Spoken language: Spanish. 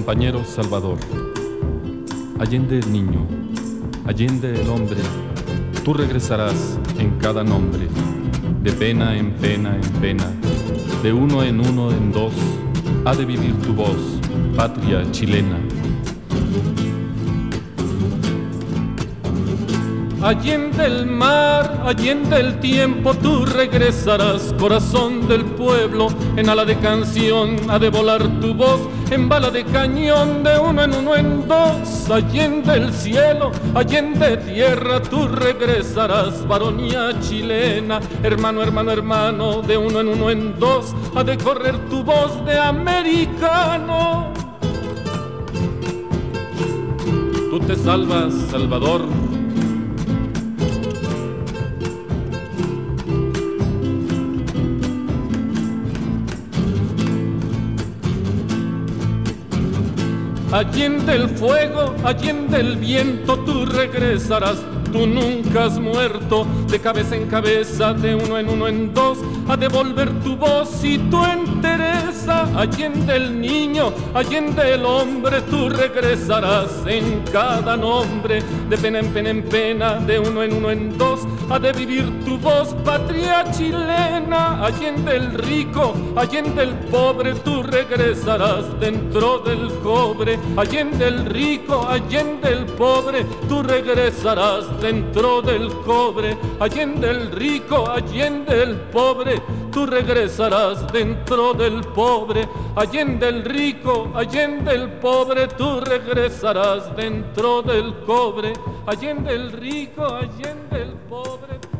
compañero Salvador. Allende el niño, allende el hombre, tú regresarás en cada nombre, de pena en pena en pena, de uno en dos, ha de vivir tu voz, patria chilena. Allende el mar, allende el tiempo, tú regresarás, corazón del pueblo, en ala de canción ha de volar tu voz, en bala de cañón, de uno en dos, allende el cielo, allende tierra, tú regresarás, varonía chilena, hermano, hermano, hermano, de uno en dos, ha de correr tu voz de americano. Tú te salvas, Salvador. Allende el fuego, allende el viento, tú regresarás, tú nunca has muerto, de cabeza en cabeza, de uno en dos, a devolver tu voz y tu entereza. Allende el niño, allende el hombre, tú regresarás en cada nombre, de pena en pena en pena, de uno en dos, ha de vivir tu voz, patria chilena. Allende el rico, allende el pobre, tú regresarás dentro del cobre. Allende el rico, allende el pobre, tú regresarás dentro del cobre. Allende el rico, allende el pobre, tú regresarás dentro del pobre. Allende el rico, allende el pobre, tú regresarás dentro del cobre. Allende el rico, allende el pobre.